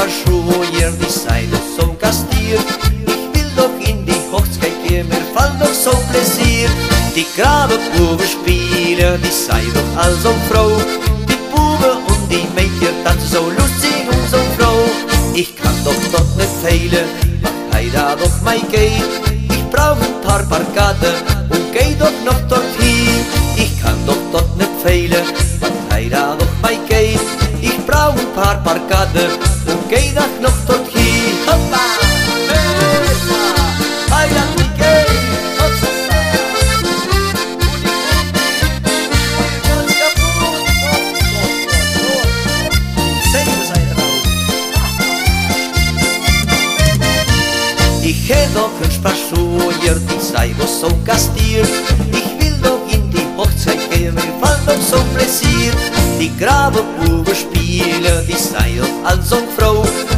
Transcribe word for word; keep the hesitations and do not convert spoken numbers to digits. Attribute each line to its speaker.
Speaker 1: Schuhe, die sei doch so gastiert. Ich will doch in die Hochzeit gehen, mir fall doch so Pläsier. Die Grabebuben spielen, die sei doch also froh. Die Buben und die Mädchen tanzen so lustig und so froh. Ich kann doch dort nicht fehlen, was heida doch mei geht. Ich brauch ein paar Parkaten und geh doch noch dorthin. Ich kann doch dort nicht fehlen, was heida doch mei geht. Ich brauch ein paar Parkaten und geh doch noch dorthin. Hoppa! Besa! Heida mi geht! Ich hätt doch ein paar Schuhe, die sei doch so gastiert. Ich will doch in die Hochzeit gehen, mir fall doch so Pläsier. Die Grabebuben spielen, die sei doch also froh.